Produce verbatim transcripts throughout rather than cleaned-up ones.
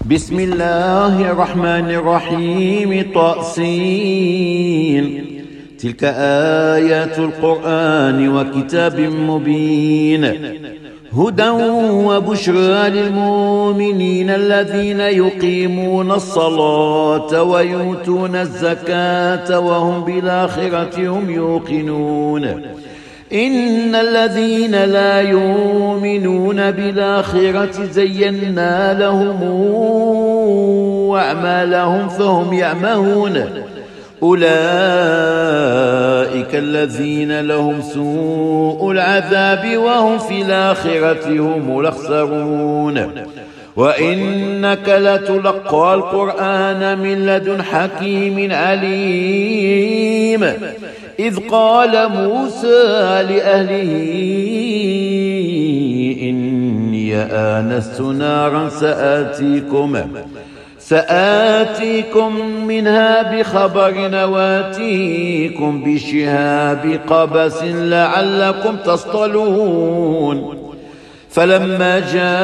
بسم الله الرحمن الرحيم. طاسين. تلك آيات القرآن وكتاب مبين هدى وبشرى للمؤمنين الذين يقيمون الصلاة ويؤتون الزكاة وهم بالآخرة هم يوقنون. إن الذين لا يؤمنون بالآخرة زينا لهم أعمالهم فهم يعمهون. أولئك الذين لهم سوء العذاب وهم في الآخرة هم الأخسرون. وإنك لتلقى القرآن من لدن حكيم عليم. إذ قال موسى لأهله إني آنست نارا سآتيكم سآتيكم منها بخبر وآتيكم بشهاب قبس لعلكم تصطلون. فلما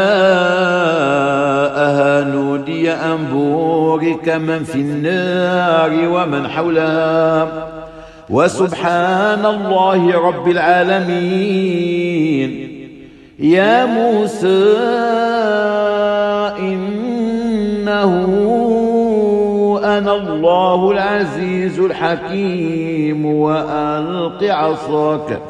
جاءها نودي أن بورك من في النار ومن حولها وسبحان الله رب العالمين. يا موسى إنه أنا الله العزيز الحكيم وألق عصاك.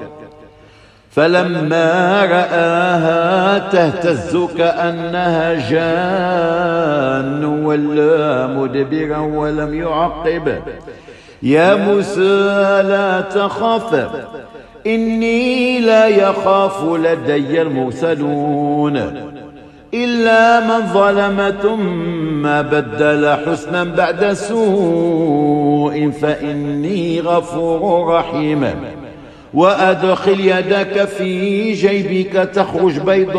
فلما رآها تهتز كأنها جان ولا مدبرا ولم يعقب. يا موسى لا تخف إني لا يخاف لدي المرسلون إلا من ظلم ثم بدل حسنا بعد سوء فإني غفور رحيم. وأدخل يدك في جيبك تخرج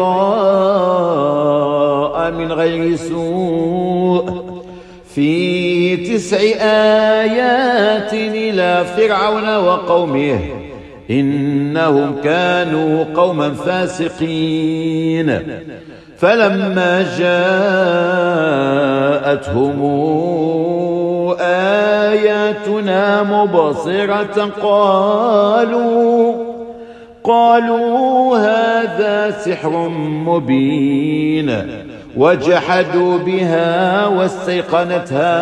بيضاء من غير سوء في تسع آيات إلى فرعون وقومه إنهم كانوا قوما فاسقين. فلما جاءتهم آياتنا مبصرة قالوا قالوا هذا سحر مبين. وجحدوا بها واستيقنتها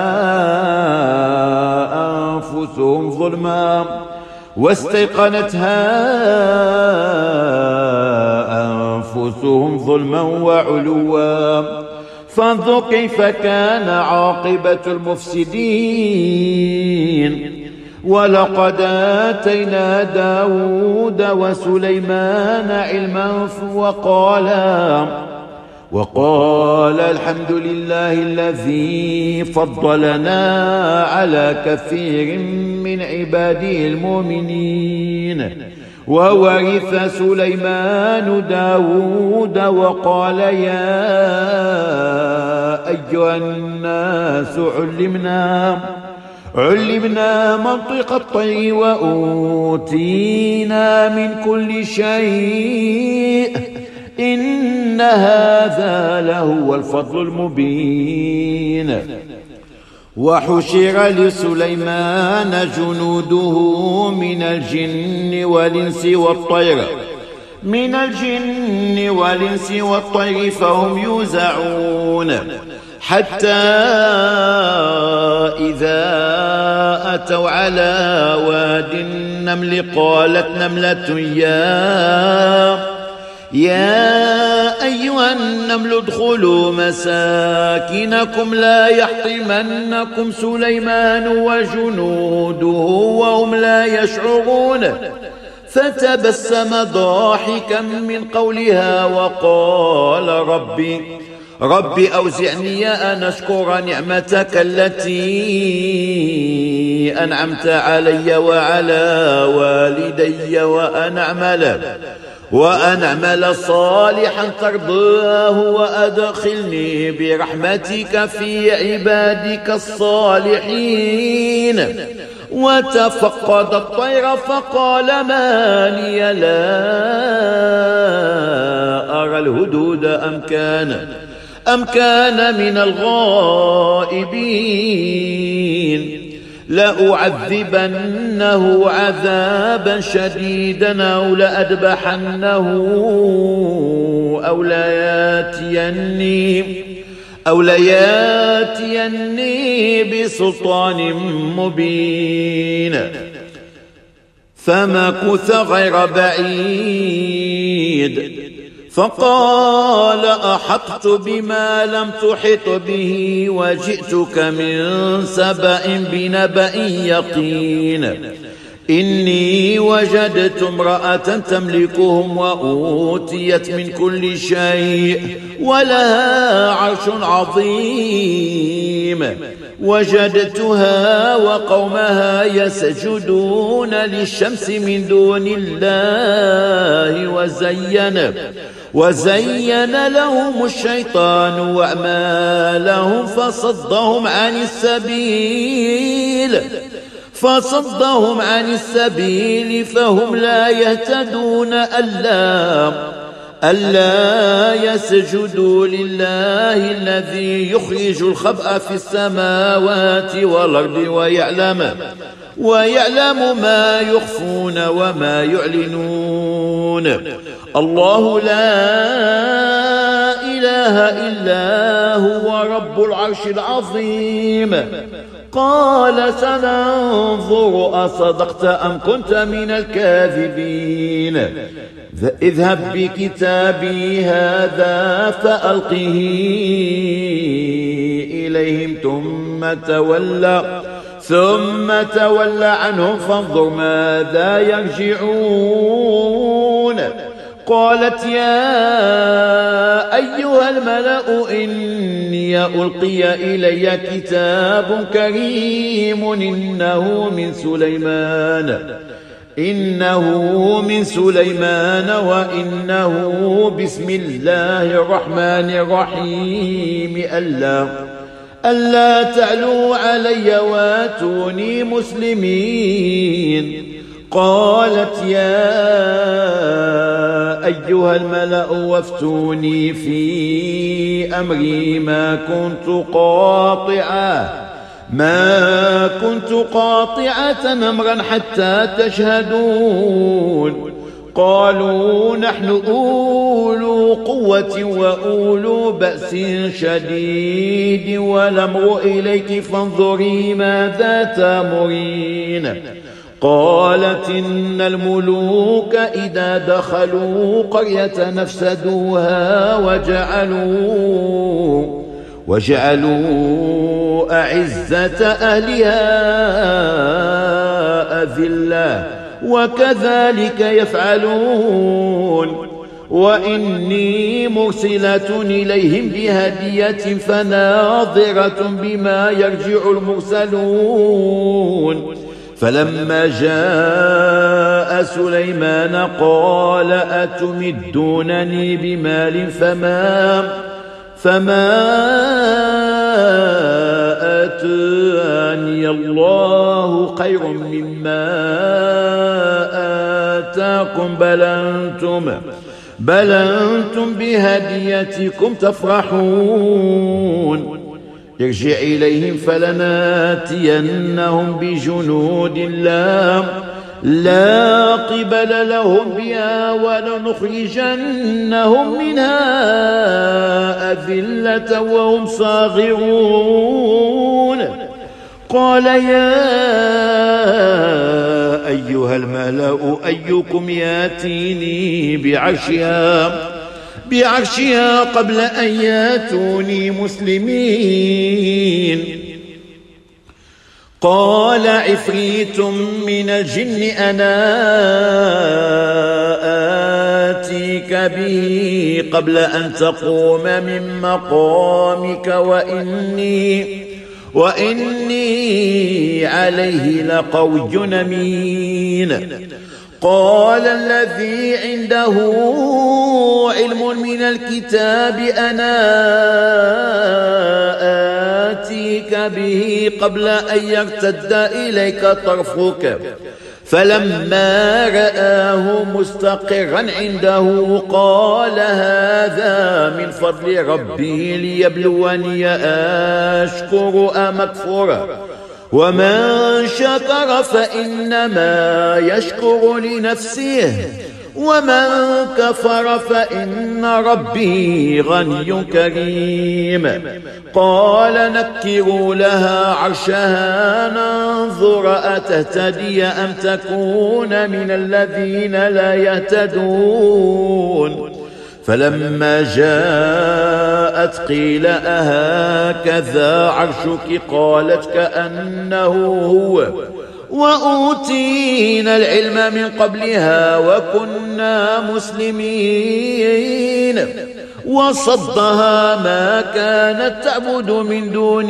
أنفسهم ظلما واستيقنتها أنفسهم ظلما وعلوا. فانظر كيف كان عاقبة المفسدين. ولقد آتينا داود وسليمان علما وقالا وقال الحمد لله الذي فضلنا على كثير من عباده المؤمنين. وورث سليمان داود وقال يا أيها الناس علمنا علمنا منطق الطير وأوتينا من كل شيء إن هذا لهو الفضل المبين. وحشر لسليمان جنوده من الجن والإنس والطير من الجن والإنس والطير فهم يوزعون حتى إذا أتوا على واد النمل قالت نملة يا يا أيها النمل ادخلوا مساكنكم لا يحطمنكم سليمان وجنوده وهم لا يشعرون. فتبسم ضاحكا من قولها وقال ربي ربي أوزعني أن أشكر نعمتك التي أنعمت علي وعلى والدي وأن أعمل وأن أعمل صالحا ترضاه وأدخلني برحمتك في عبادك الصالحين. وتفقد الطير فقال ما لي لا أرى الهدود أم كان أم كان من الغائبين لأعذبنه عذابا شديدا أو لأذبحنه أو لياتيني أو لياتيني بسلطان مبين فمكث غير بعيد فقال أحطت بما لم تحط به وجئتك من سبأ بنبأ يقين إني وجدت امرأة تملكهم وأوتيت من كل شيء ولها عرش عظيم وجدتها وقومها يسجدون للشمس من دون الله وزين وزين لهم الشيطان وأعمالهم فصدهم عن السبيل فصدهم عن السبيل فهم لا يهتدون ألا ألا يسجدوا لله الذي يخرج الخبأ في السماوات والأرض ويعلم ويعلم ما يخفون وما يعلنون الله لا إله إلا هو رب العرش العظيم قال سننظر أصدقت أم كنت من الكاذبين اذهب بكتابي هذا فألقه إليهم ثم تولى ثم تولى عنهم فانظر ماذا يرجعون قالت يا أيها الملأ إني ألقي إلي كتاب كريم إنه من سليمان إنه من سليمان وإنه بسم الله الرحمن الرحيم ألا ألا تعلوا علي واتوني مسلمين قالت يا أيها الملأ وافتوني في أمري ما كنت قاطعة ما كنت قاطعة أمرا حتى تشهدون قالوا نحن أولو قوة وأولو بأس شديد والأمر إليك فانظري ماذا تأمرين قالت إن الملوك إذا دخلوا قرية نفسدوها وجعلوا وجعلوا أعزة أهلها أذلة وكذلك يفعلون وإني مرسلة إليهم بهدية فناظرة بما يرجع المرسلون فلما جاء سليمان قال أتمدونني بمال فما فما آتاني الله خير مما آتاكم بل أنتم بل أنتم بهديتكم تفرحون ارجع إليهم فلناتينهم بجنود لا لا قبل لهم بها ولنخرجنهم منها أذلة وهم صاغرون قال يا أيها الملأ أيكم ياتيني بعرشها بعرشها قبل أن ياتوني مسلمين قال عفريت من الجن أنا آتيك به قبل أن تقوم من مقامك وإني وإني عليه لقوي أمين قال الذي عنده علم من الكتاب أنا آتيك به قبل أن يرتد إليك طرفك فلما رآه مستقرا عنده قال هذا من فضل ربي ليبلوني أشكر أم أكفر ومن شكر فإنما يشكر لنفسه ومن كفر فإن ربي غني كريم. قال نكروا لها عرشها ننظر أتهتدي أم تكون من الذين لا يهتدون. فلما جاءت قيل أهكذا عرشك قالت كأنه هو وأوتينا العلم من قبلها وكنا مسلمين. وصدها ما كانت تعبد من دون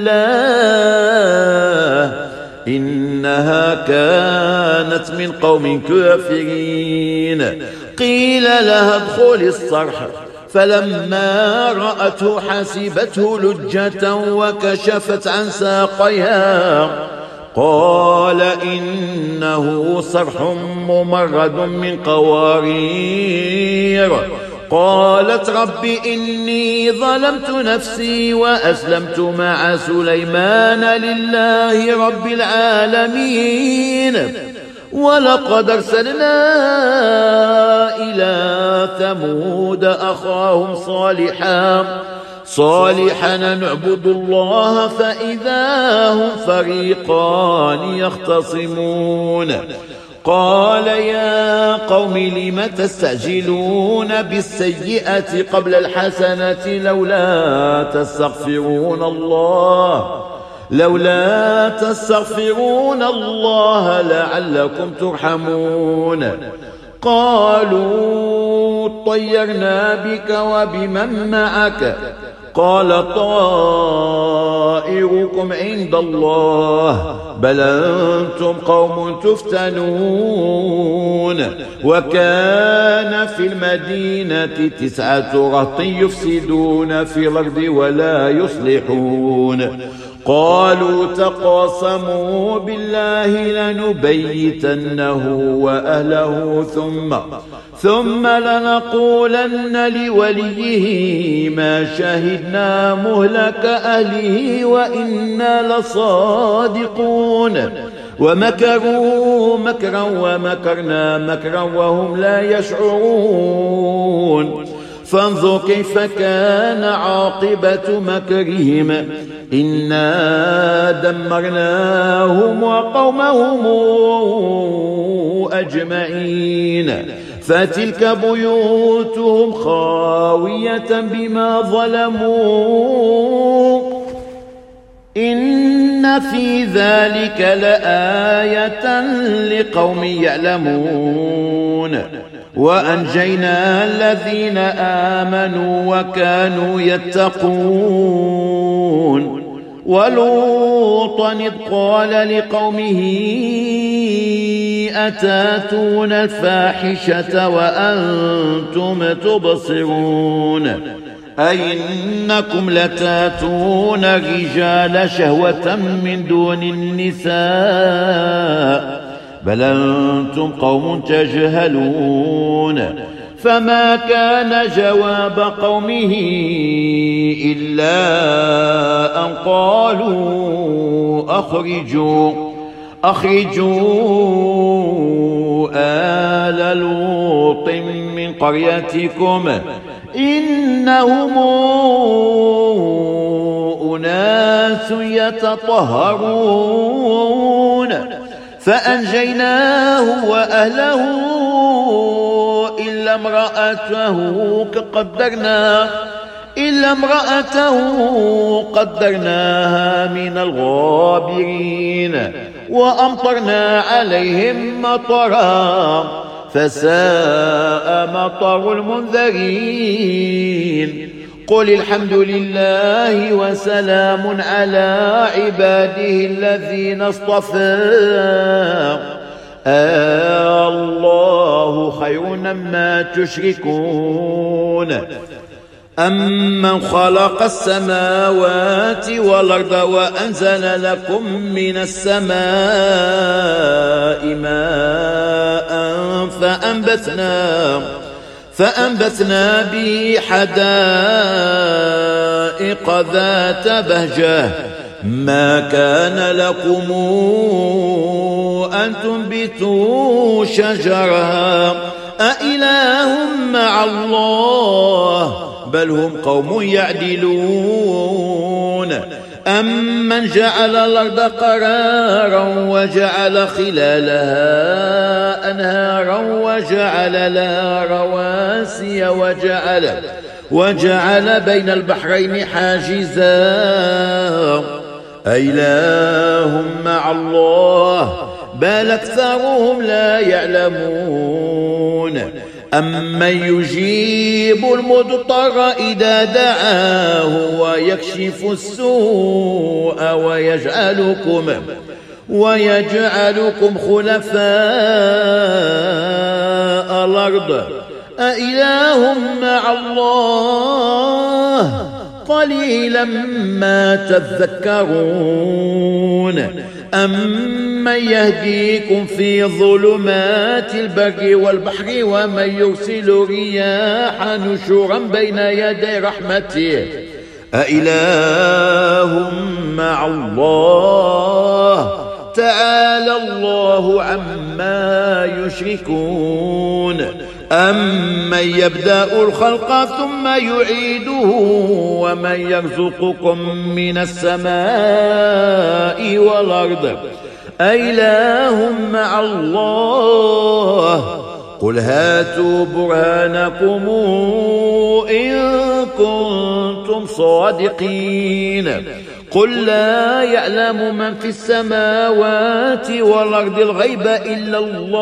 الله إنها كانت من قوم كافرين. قيل لها ادخل الصرح فلما رأته حسبته لجة وكشفت عن ساقيها قال إنه صرح ممرد من قوارير. قالت رب إني ظلمت نفسي وأسلمت مع سليمان لله رب العالمين. ولقد أرسلنا إلى ثمود أخاهم صالحا صالحا نعبد الله فإذا هم فريقان يختصمون. قال يا قوم لم تستعجلون بالسيئة قبل الحسنة لولا تستغفرون الله لولا تستغفرون الله لعلكم ترحمون. قالوا طيرنا بك وبمن معك قال طائركم عند الله بل أنتم قوم تفتنون. وكان في المدينة تسعة رهط يفسدون في الأرض ولا يصلحون. قالوا تقاسموا بالله لنبيتنه وأهله ثم ثم لنقولن لوليه ما شهدنا مهلك أهله وإنا لصادقون. ومكروا مكرا ومكرنا مكرا وهم لا يشعرون. فانظر كيف كان عاقبة مكرهم إنا دمرناهم وقومهم أجمعين. فتلك بيوتهم خاوية بما ظلموا إن في ذلك لآية لقوم يعلمون. وأنجينا الذين آمنوا وكانوا يتقون. ولوطا إذ قال لقومه أتاتون الفاحشة وأنتم تبصرون أئنكم لتاتون الرجال شهوة من دون النساء بل أنتم قوم تجهلون. فما كان جواب قومه إلا أن قالوا أخرجوا أخرجوا آل لوط من قريتكم إنهم أناس يتطهرون. فأنجيناه وأهله إلا امرأته قدرنا إلا امرأته قدرناها من الغابرين وأمطرنا عليهم مطرا فساء مطر المنذرين. قل الحمد لله وسلام على عباده الذين اصطفى الله خير مما تشركون. أمن خلق السماوات والأرض وأنزل لكم من السماء ماء فأنبتنا فأنبتنا به حدائق ذات بهجة ما كان لكم أن تنبتوا شجرها أإله مع الله بل هم قوم يعدلون أمن جعل الأرض قرارا وجعل خلالها أنهارا وجعل لها رواسي وجعل وجعل بين البحرين حاجزا أإله مع الله بل أكثرهم لا يعلمون أمن يجيب المضطر إذا دعاه ويكشف السوء ويجعلكم ويجعلكم خلفاء الأرض أإله مع الله قليلا ما تذكرون أمن يهديكم في ظلمات البر والبحر ومن يرسل رياح نشورا بين يدي رحمته أإله مع الله تعالى الله عما يشركون أمن يبدأ الخلق ثم يعيده ومن يرزقكم من السماء والأرض أإله مع الله قل هاتوا برهانكم إن كنتم صادقين قل لا يعلم من في السماوات والأرض الغيب إلا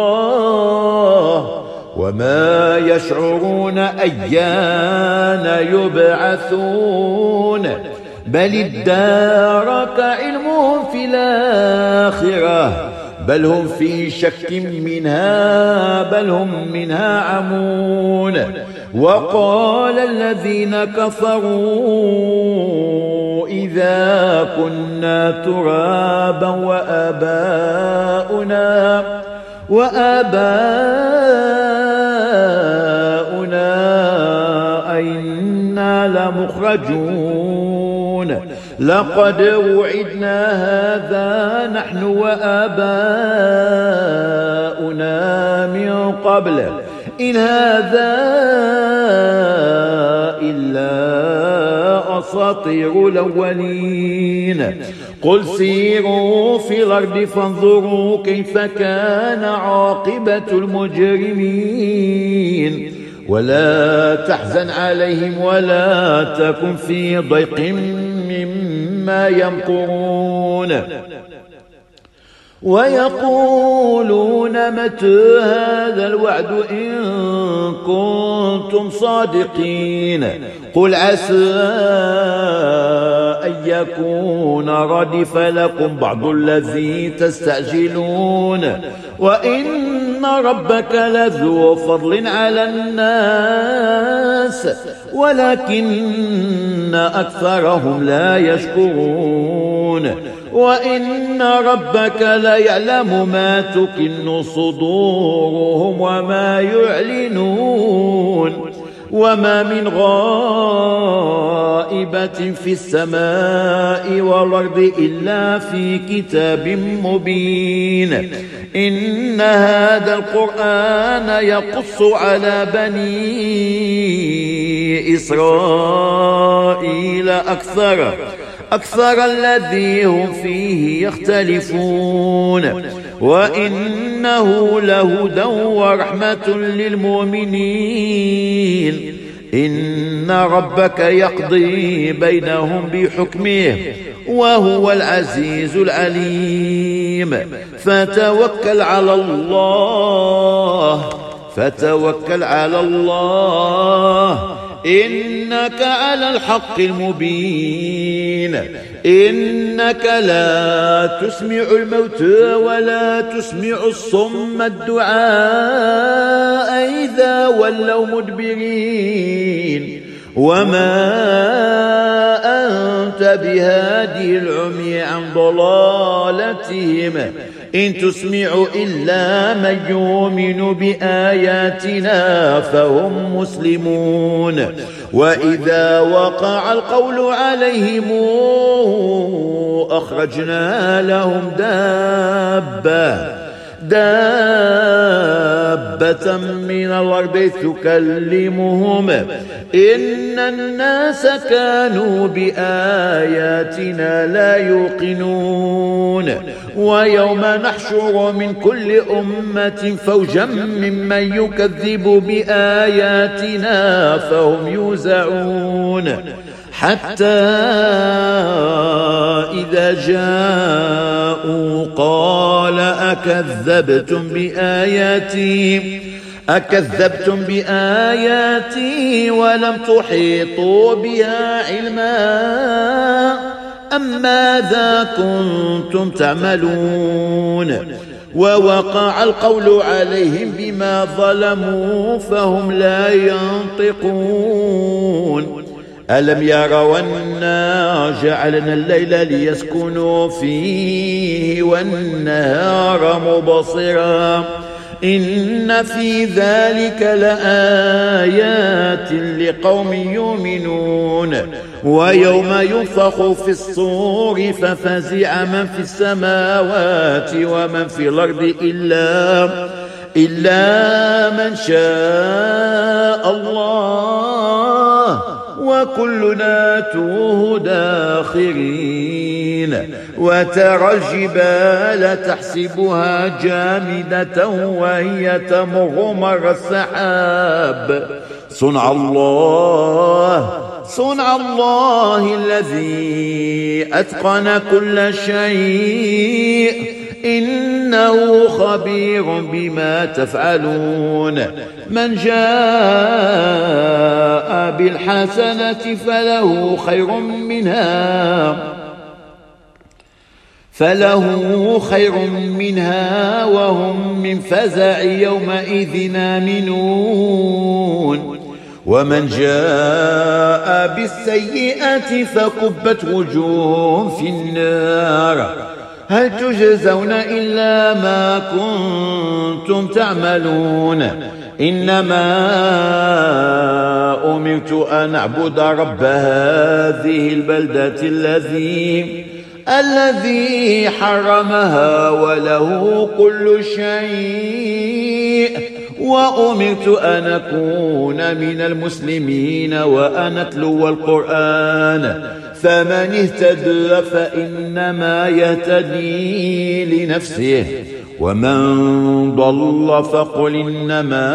الله وما يشعرون أيان يبعثون بل ادارك علمهم في الآخرة بل هم في شك منها بل هم منها عمون وقال الذين كفروا إذا كنا ترابا وآباؤنا وآباؤنا أئنا لمخرجون لقد وعدنا هذا نحن وآباؤنا من قبل إن هذا إلا أساطير الأولين قل سيروا في الأرض فانظروا كيف كان عاقبة المجرمين ولا تحزن عليهم ولا تكن في ضيق مما يمكرون ويقولون متى هذا الوعد إن كنتم صادقين قل عسى أن يكون ردف لكم بعض الذي تستعجلون وإن ربك لذو فضل على الناس ولكن أكثرهم لا يشكرون وإن ربك ليعلم ما تكن صدورهم وما يعلنون وما من غائبة في السماء والأرض إلا في كتاب مبين إن هذا القرآن يقص على بني إسرائيل أكثر أكثر الذي هم فيه يختلفون وإنه لهدى ورحمة للمؤمنين إن ربك يقضي بينهم بحكمه وهو العزيز العليم فتوكل على الله فتوكل على الله إنك على الحق المبين إنك لا تسمع الموتى ولا تسمع الصم الدعاء إذا ولوا مدبرين وما أنت بهادي العمي عن ضلالتهم إن تسمع إلا من يؤمن بآياتنا فهم مسلمون وإذا وقع القول عليهم أخرجنا لهم دابة دابة من الأرض تكلمهم إن الناس كانوا بآياتنا لا يوقنون ويوم نحشر من كل أمة فوجا ممن يكذب بآياتنا فهم يوزعون حتى إذا جاءوا قال أكذبتم بآياتي أكذبتم بآياتي ولم تحيطوا بها علما أم ماذا كنتم تعملون ووقع القول عليهم بما ظلموا فهم لا ينطقون ألم يروا أنا جعلنا الليل ليسكنوا فيه والنهار مبصرا إن في ذلك لآيات لقوم يؤمنون ويوم ينفخ في الصور ففزع من في السماوات ومن في الأرض إلا إلا من شاء الله وكلنا توه داخرين وترى الجبال تحسبها جامدة وهي تمر مر السحاب صنع الله صنع الله الذي أتقن كل شيء إنه خبير بما تفعلون من جاء بالحسنة فله خير منها فله خير منها وهم من فزع يومئذ آمنون ومن جاء بالسيئة فكبت وجوههم في النار هل تجزون إلا ما كنتم تعملون إنما أمرت أن أعبد رب هذه البلدة الذي الذي حرمها وله كل شيء وأمرت أن أكون من المسلمين وأن أتلو القرآن فمن اهتدى فإنما يهتدي لنفسه ومن ضل فقل إنما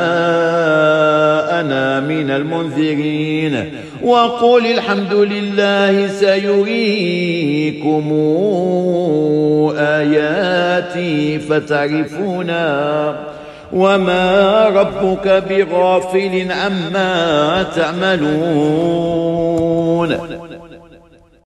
أنا من المنذرين وقل الحمد لله سيريكم آياتي فتعرفونها وما ربك بغافل عما تعملون.